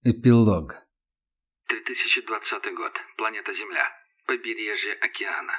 Эпилог. 2020 год. Планета Земля. Побережье океана.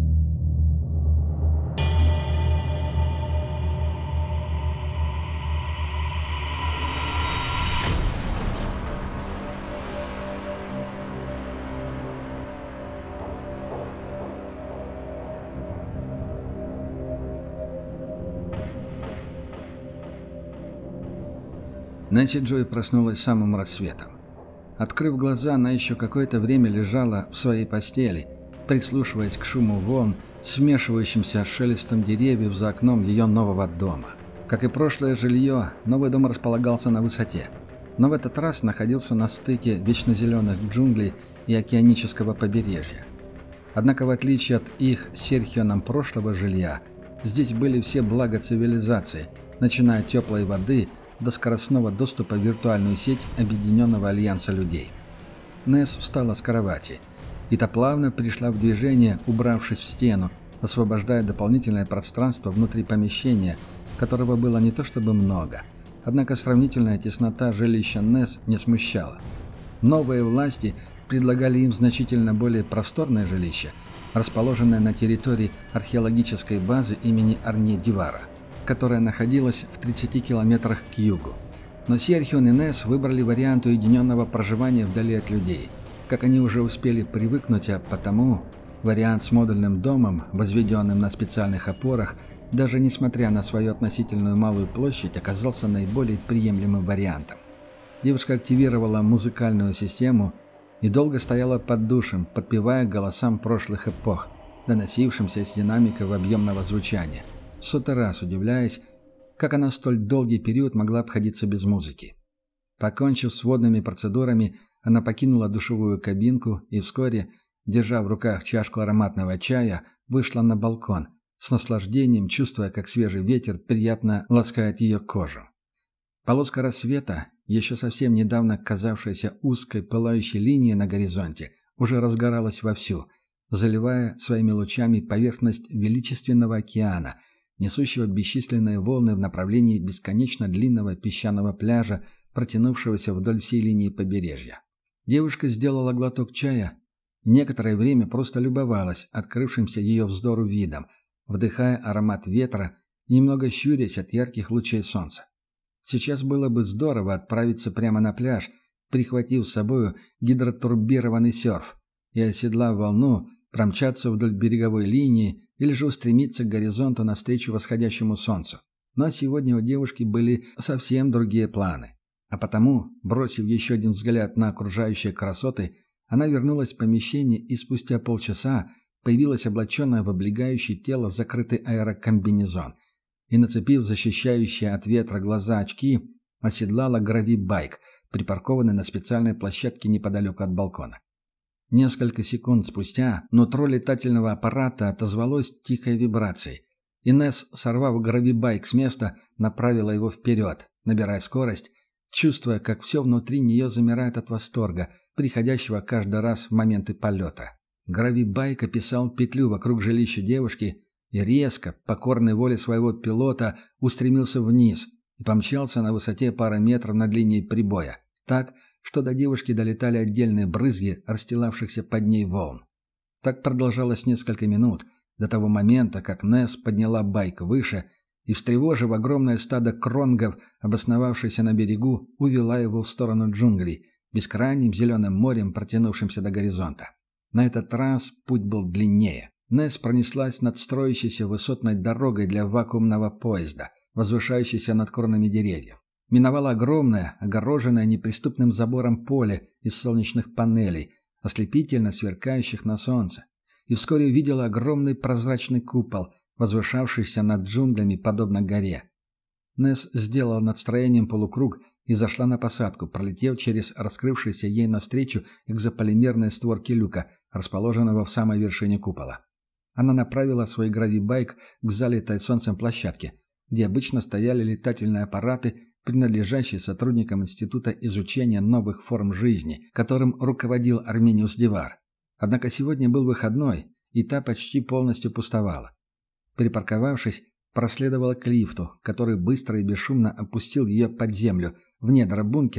Нэнси Джой проснулась самым рассветом. Открыв глаза, она еще какое-то время лежала в своей постели, прислушиваясь к шуму волн, смешивающимся с шелестом деревьев за окном ее нового дома. Как и прошлое жилье, новый дом располагался на высоте, но в этот раз находился на стыке вечнозеленых джунглей и океанического побережья. Однако, в отличие от их с Серхионом прошлого жилья, здесь были все блага цивилизации, начиная от теплой воды до скоростного доступа в виртуальную сеть Объединенного Альянса людей. Несс встала с кровати, и та плавно пришла в движение, убравшись в стену, освобождая дополнительное пространство внутри помещения, которого было не то чтобы много. Однако сравнительная теснота жилища Несс не смущала. Новые власти предлагали им значительно более просторное жилище, расположенное на территории археологической базы имени Арне Дивара, которая находилась в 30 километрах к югу. Но Серхион и Несс выбрали вариант уединенного проживания вдали от людей. Как они уже успели привыкнуть, а потому вариант с модульным домом, возведенным на специальных опорах, даже несмотря на свою относительную малую площадь, оказался наиболее приемлемым вариантом. Девушка активировала музыкальную систему и долго стояла под душем, подпевая голосам прошлых эпох, доносившимся из динамиков объемного звучания, в сотый раз удивляясь, как она столь долгий период могла обходиться без музыки. Покончив с водными процедурами, она покинула душевую кабинку и вскоре, держа в руках чашку ароматного чая, вышла на балкон, с наслаждением чувствуя, как свежий ветер приятно ласкает ее кожу. Полоска рассвета, еще совсем недавно казавшаяся узкой пылающей линией на горизонте, уже разгоралась вовсю, заливая своими лучами поверхность величественного океана, несущего бесчисленные волны в направлении бесконечно длинного песчаного пляжа, протянувшегося вдоль всей линии побережья. Девушка сделала глоток чая и некоторое время просто любовалась открывшимся ее взору видом, вдыхая аромат ветра и немного щурясь от ярких лучей солнца. Сейчас было бы здорово отправиться прямо на пляж, прихватив с собой гидротурбированный серф, и, оседлав волну, промчаться вдоль береговой линии или же устремиться к горизонту навстречу восходящему солнцу. Но сегодня у девушки были совсем другие планы. А потому, бросив еще один взгляд на окружающие красоты, она вернулась в помещение и спустя полчаса появилась облаченная в облегающее тело закрытый аэрокомбинезон и, нацепив защищающие от ветра глаза очки, оседлала гравибайк, припаркованный на специальной площадке неподалеку от балкона. Несколько секунд спустя нутро летательного аппарата отозвалось тихой вибрацией. Инесс, сорвав гравибайк с места, направила его вперед, набирая скорость, чувствуя, как все внутри нее замирает от восторга, приходящего каждый раз в моменты полета. Гравибайк описал петлю вокруг жилища девушки и резко, покорной воле своего пилота, устремился вниз и помчался на высоте пары метров над линией прибоя, так, что до девушки долетали отдельные брызги расстилавшихся под ней волн. Так продолжалось несколько минут, до того момента, как Несс подняла байк выше и, встревожив огромное стадо кронгов, обосновавшееся на берегу, увела его в сторону джунглей, бескрайним зеленым морем, протянувшимся до горизонта. На этот раз путь был длиннее. Несс пронеслась над строящейся высотной дорогой для вакуумного поезда, возвышающейся над кронами деревьев. Миновала огромное, огороженное неприступным забором поле из солнечных панелей, ослепительно сверкающих на солнце, и вскоре увидела огромный прозрачный купол, возвышавшийся над джунглями, подобно горе. Несс сделала над строением полукруг и зашла на посадку, пролетев через раскрывшиеся ей навстречу экзополимерные створки люка, расположенного в самой вершине купола. Она направила свой гравибайк к залитой солнцем площадке, где обычно стояли летательные аппараты, принадлежащие сотрудникам Института изучения новых форм жизни, которым руководил Армениус Дивар. Однако сегодня был выходной, и та почти полностью пустовала. Припарковавшись, проследовала к лифту, который быстро и бесшумно опустил ее под землю, в недра бункера,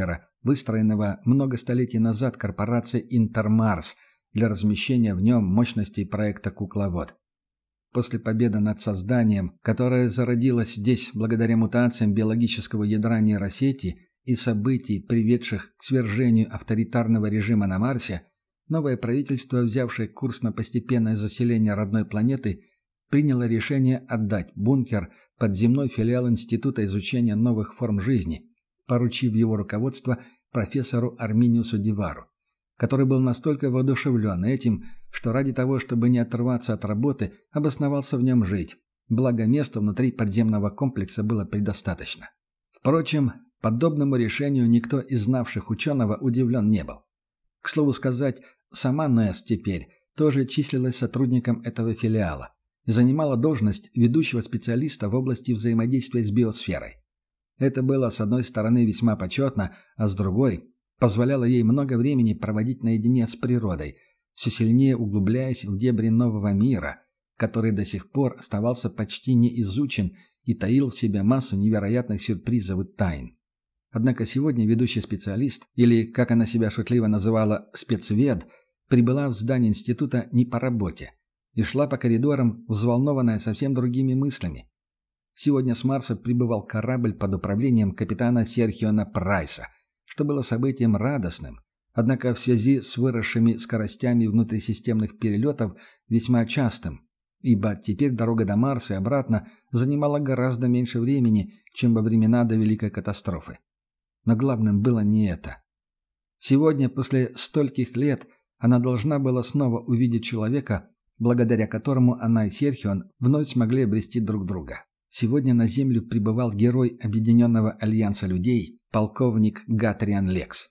выстроенного много столетий назад корпорацией «Интермарс» для размещения в нем мощностей проекта «Кукловод». После победы над созданием, которое зародилось здесь благодаря мутациям биологического ядра нейросети и событий, приведших к свержению авторитарного режима на Марсе, новое правительство, взявшее курс на постепенное заселение родной планеты, приняло решение отдать бункер под земной филиал Института изучения новых форм жизни, поручив его руководство профессору Арминиусу Дивару, который был настолько воодушевлен этим, что ради того, чтобы не оторваться от работы, обосновался в нем жить, благо места внутри подземного комплекса было предостаточно. Впрочем, подобному решению никто из знавших ученого удивлен не был. К слову сказать, сама Несс теперь тоже числилась сотрудником этого филиала и занимала должность ведущего специалиста в области взаимодействия с биосферой. Это было, с одной стороны, весьма почетно, а с другой позволяло ей много времени проводить наедине с природой, все сильнее углубляясь в дебри нового мира, который до сих пор оставался почти не изучен и таил в себе массу невероятных сюрпризов и тайн. Однако сегодня ведущий специалист, или, как она себя шутливо называла, спецвед, прибыла в здание института не по работе и шла по коридорам, взволнованная совсем другими мыслями. Сегодня с Марса прибывал корабль под управлением капитана Серхиона Прайса, что было событием радостным, однако в связи с выросшими скоростями внутрисистемных перелетов весьма частым, ибо теперь дорога до Марса и обратно занимала гораздо меньше времени, чем во времена до Великой катастрофы. Но главным было не это. Сегодня, после стольких лет, она должна была снова увидеть человека, благодаря которому она и Серхион вновь смогли обрести друг друга. Сегодня на Землю прибывал герой Объединенного Альянса людей, полковник Гатриан Лекс.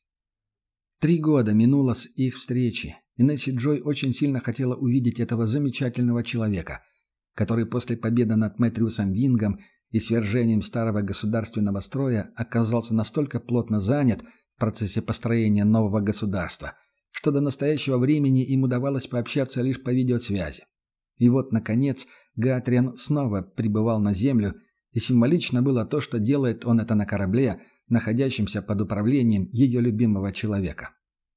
3 года минуло с их встречи, и Несси Джой очень сильно хотела увидеть этого замечательного человека, который после победы над Мэтриусом Вингом и свержением старого государственного строя оказался настолько плотно занят в процессе построения нового государства, что до настоящего времени им удавалось пообщаться лишь по видеосвязи. И вот, наконец, Гатриан снова прибывал на Землю, и символично было то, что делает он это на корабле, находящемся под управлением ее любимого человека.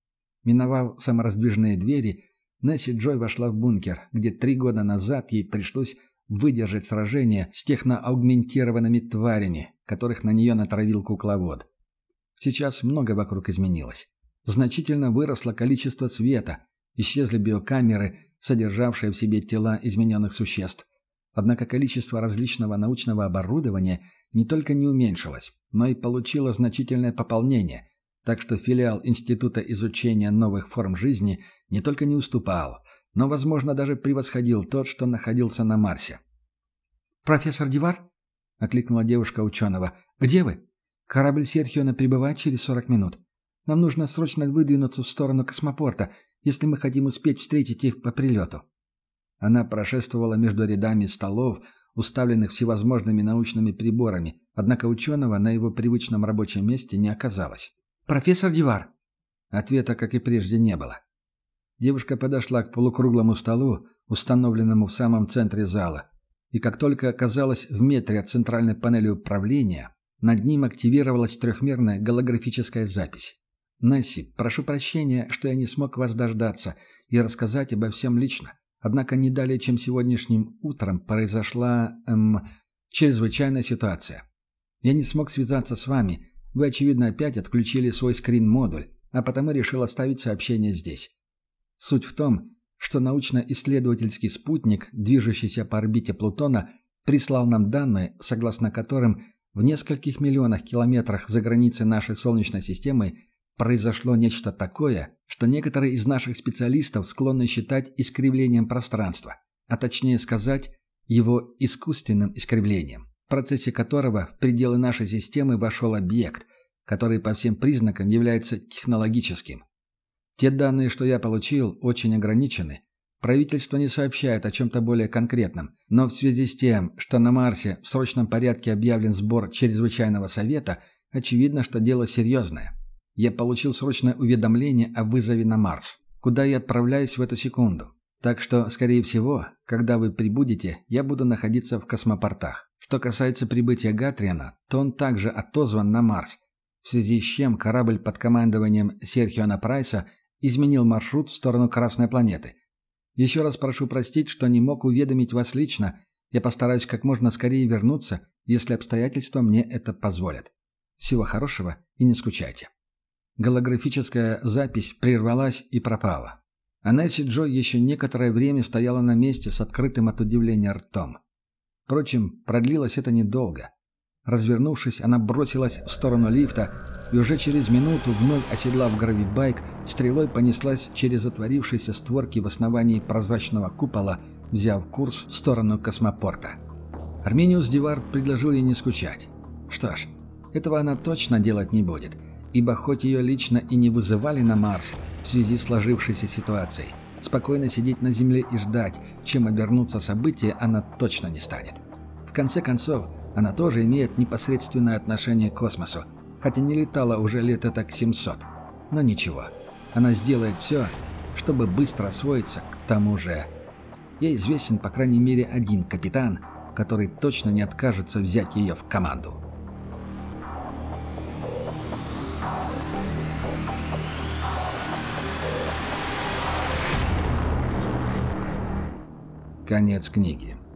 Миновав самораздвижные двери, Несси Джой вошла в бункер, где 3 года назад ей пришлось выдержать сражение с техноаугментированными тварями, которых на нее натравил кукловод. Сейчас много вокруг изменилось. Значительно выросло количество света, исчезли биокамеры, содержавшие в себе тела измененных существ. Однако количество различного научного оборудования не только не уменьшилось, но и получило значительное пополнение, так что филиал Института изучения новых форм жизни не только не уступал, но, возможно, даже превосходил тот, что находился на Марсе. «Профессор Дивар?» — окликнула девушка ученого. «Где вы? Корабль Серхиона прибывает через 40 минут. Нам нужно срочно выдвинуться в сторону космопорта, если мы хотим успеть встретить их по прилету». Она прошествовала между рядами столов, уставленных всевозможными научными приборами, однако ученого на его привычном рабочем месте не оказалось. «Профессор Дивар!» Ответа, как и прежде, не было. Девушка подошла к полукруглому столу, установленному в самом центре зала, и как только оказалась в метре от центральной панели управления, над ним активировалась трехмерная голографическая запись. «Несси, прошу прощения, что я не смог вас дождаться и рассказать обо всем лично. Однако не далее, чем сегодняшним утром, произошла, чрезвычайная ситуация. Я не смог связаться с вами. Вы, очевидно, опять отключили свой скрин-модуль, а потому решил оставить сообщение здесь. Суть в том, что научно-исследовательский спутник, движущийся по орбите Плутона, прислал нам данные, согласно которым в нескольких миллионах километрах за границей нашей Солнечной системы произошло нечто такое, что некоторые из наших специалистов склонны считать искривлением пространства, а точнее сказать, его искусственным искривлением, в процессе которого в пределы нашей системы вошел объект, который по всем признакам является технологическим. Те данные, что я получил, очень ограничены. Правительство не сообщает о чем-то более конкретном, но в связи с тем, что на Марсе в срочном порядке объявлен сбор чрезвычайного совета, очевидно, что дело серьезное. Я получил срочное уведомление о вызове на Марс, куда я отправляюсь в эту секунду. Так что, скорее всего, когда вы прибудете, я буду находиться в космопортах. Что касается прибытия Гатриана, то он также отозван на Марс. в связи с чем корабль под командованием Серхиона Прайса изменил маршрут в сторону Красной планеты. Еще раз прошу простить, что не мог уведомить вас лично. Я постараюсь как можно скорее вернуться, если обстоятельства мне это позволят. Всего хорошего и не скучайте». Голографическая запись прервалась и пропала. А Несси Джо еще некоторое время стояла на месте с открытым от удивления ртом. Впрочем, продлилось это недолго. Развернувшись, она бросилась в сторону лифта и уже через минуту, вновь оседлав гравибайк, стрелой понеслась через отворившиеся створки в основании прозрачного купола, взяв курс в сторону космопорта. Армениус Дивар предложил ей не скучать. Что ж, этого она точно делать не будет, ибо хоть ее лично и не вызывали на Марс в связи с сложившейся ситуацией, спокойно сидеть на Земле и ждать, чем обернутся события, она точно не станет. В конце концов, она тоже имеет непосредственное отношение к космосу, хотя не летала уже лет этак 700. Но ничего, она сделает все, чтобы быстро освоиться к тому же. Ей известен по крайней мере один капитан, который точно не откажется взять ее в команду. Конец книги.